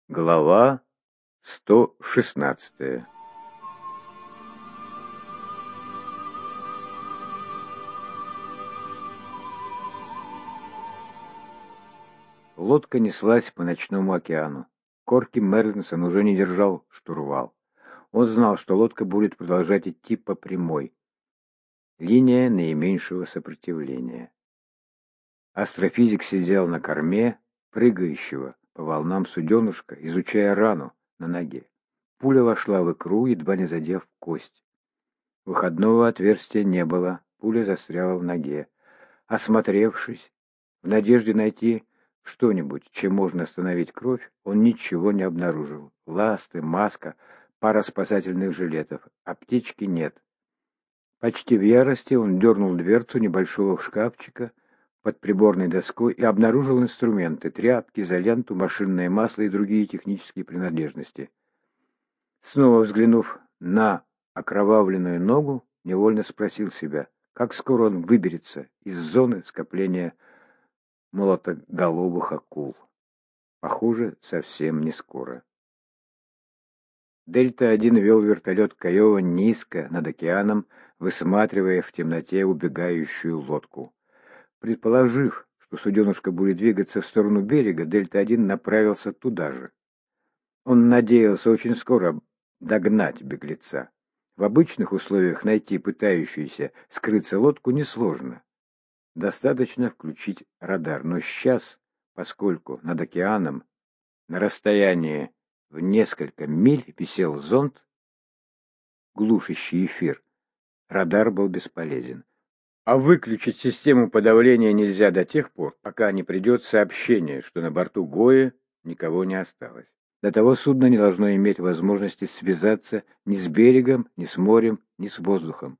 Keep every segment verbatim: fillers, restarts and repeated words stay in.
Глава сто шестнадцатая. Лодка неслась по ночному океану. Корки Мерлинсон уже не держал штурвал. Он знал, что лодка будет продолжать идти по прямой. Линия наименьшего сопротивления. Астрофизик сидел на корме прыгающего по волнам суденышка, изучая рану на ноге. Пуля вошла в икру, едва не задев кость. Выходного отверстия не было, пуля застряла в ноге. Осмотревшись, в надежде найти что-нибудь, чем можно остановить кровь, он ничего не обнаружил. Ласты, маска, пара спасательных жилетов. Аптечки нет. Почти в ярости он дернул дверцу небольшого шкафчика под приборной доской и обнаружил инструменты, тряпки, изоленту, машинное масло и другие технические принадлежности. Снова взглянув на окровавленную ногу, невольно спросил себя, как скоро он выберется из зоны скопления молотоголовых акул. Похоже, совсем не скоро. Дельта-один вел вертолет Каева низко над океаном, высматривая в темноте убегающую лодку. Предположив, что суденышко будет двигаться в сторону берега, Дельта-один направился туда же. Он надеялся очень скоро догнать беглеца. В обычных условиях найти пытающуюся скрыться лодку несложно. Достаточно включить радар, но сейчас, поскольку над океаном на расстоянии в несколько миль висел зонд, глушащий эфир, радар был бесполезен. А выключить систему подавления нельзя до тех пор, пока не придет сообщение, что на борту Гои никого не осталось. До того судно не должно иметь возможности связаться ни с берегом, ни с морем, ни с воздухом.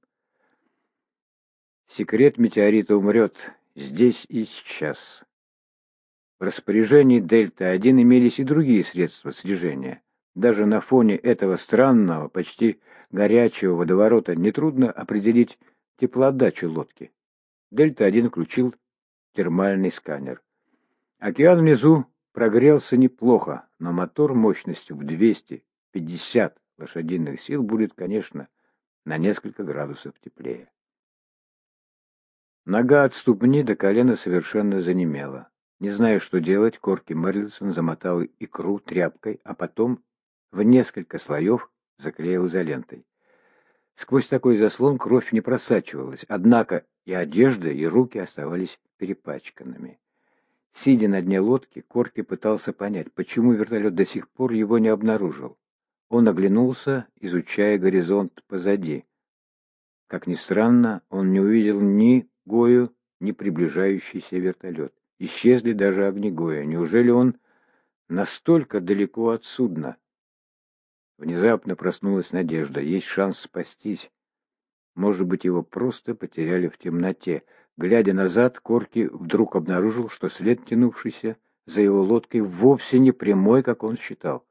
Секрет метеорита умрет здесь и сейчас. В распоряжении Дельта-один имелись и другие средства слежения. Даже на фоне этого странного, почти горячего водоворота нетрудно определить теплоотдачу лодки. Дельта-один включил термальный сканер. Океан внизу прогрелся неплохо, но мотор мощностью в двести пятьдесят лошадиных сил будет, конечно, на несколько градусов теплее. Нога от ступни до колена совершенно занемела. Не зная, что делать, Корки Мерлинсон замотал икру тряпкой, а потом в несколько слоев заклеил изолентой. Сквозь такой заслон кровь не просачивалась, однако и одежда, и руки оставались перепачканными. Сидя на дне лодки, Корки пытался понять, почему вертолет до сих пор его не обнаружил. Он оглянулся, изучая горизонт позади. Как ни странно, он не увидел ни Гою, ни приближающийся вертолет. Исчезли даже огни Гоя. Неужели он настолько далеко от судна? Внезапно проснулась надежда. Есть шанс спастись. Может быть, его просто потеряли в темноте. Глядя назад, Корки вдруг обнаружил, что след, тянувшийся за его лодкой, вовсе не прямой, как он считал.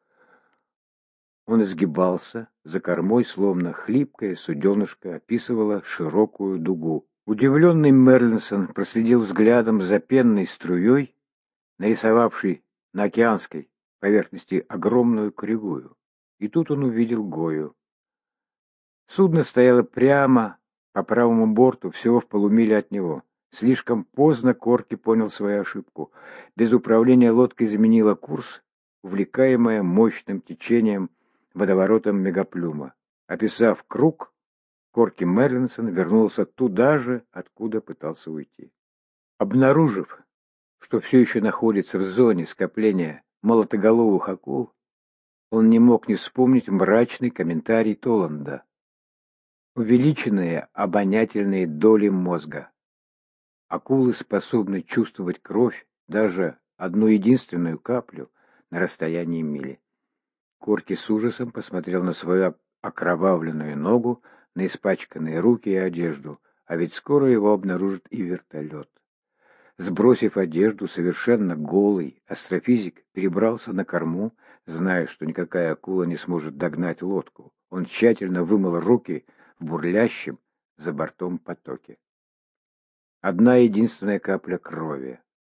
Он изгибался, за кормой, словно хлипкое суденышко описывало широкую дугу. Удивленный Мерлинсон проследил взглядом за пенной струей, нарисовавшей на океанской поверхности огромную кривую. И тут он увидел Гою. Судно стояло прямо по правому борту, всего в полумиле от него. Слишком поздно Корки понял свою ошибку. Без управления лодка изменила курс, увлекаемая мощным течением водоворотом мегаплюма. Описав круг, Корки Мерлинсон вернулся туда же, откуда пытался уйти. Обнаружив, что все еще находится в зоне скопления молотоголовых акул, он не мог не вспомнить мрачный комментарий Толланда. Увеличенные обонятельные доли мозга. Акулы способны чувствовать кровь, даже одну единственную каплю, на расстоянии мили. Корки с ужасом посмотрел на свою окровавленную ногу, на испачканные руки и одежду, а ведь скоро его обнаружит и вертолет. Сбросив одежду, совершенно голый, астрофизик перебрался на корму, зная, что никакая акула не сможет догнать лодку. Он тщательно вымыл руки в бурлящем за бортом потоке. Одна единственная капля крови.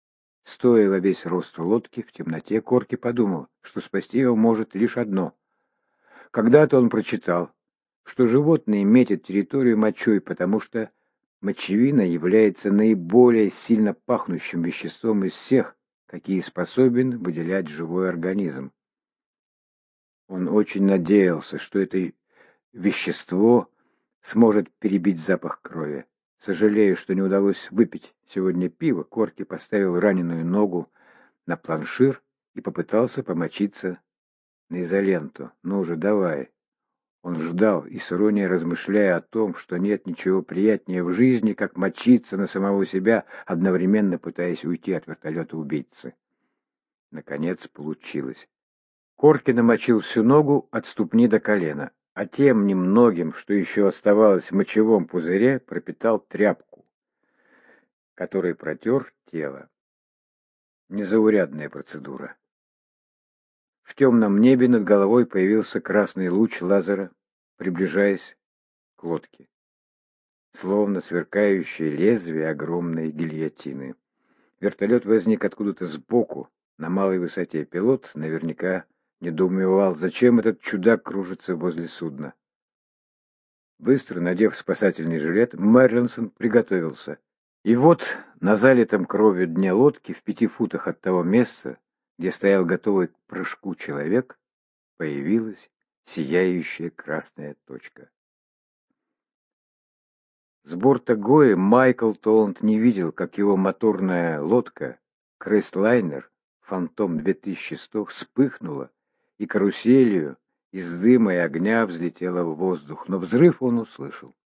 Стоя во весь рост в лодке, в темноте, Корки подумал, что спасти его может лишь одно. Когда-то он прочитал, что животные метят территорию мочой, потому что мочевина является наиболее сильно пахнущим веществом из всех, какие способен выделять живой организм. Он очень надеялся, что это вещество сможет перебить запах крови. Сожалея, что не удалось выпить сегодня пиво, Корки поставил раненую ногу на планшир и попытался помочиться на изоленту. «Ну уже давай». Он ждал и с иронией размышляя о том, что нет ничего приятнее в жизни, как мочиться на самого себя, одновременно пытаясь уйти от вертолета убийцы. Наконец получилось. Корки намочил всю ногу от ступни до колена, а тем немногим, что еще оставалось в мочевом пузыре, пропитал тряпку, которой протер тело. Незаурядная процедура. В темном небе над головой появился красный луч лазера, приближаясь к лодке, словно сверкающее лезвие огромной гильотины. Вертолет возник откуда-то сбоку, на малой высоте. Пилот наверняка недоумевал, зачем этот чудак кружится возле судна. Быстро надев спасательный жилет, Мерлинсон приготовился. И вот на залитом кровью дне лодки, в пяти футах от того места, где стоял готовый к прыжку человек, появилась сияющая красная точка. С борта Гои Майкл Толланд не видел, как его моторная лодка Крестлайнер Фантом две тысячи сто вспыхнула и каруселью из дыма и огня взлетела в воздух, но взрыв он услышал.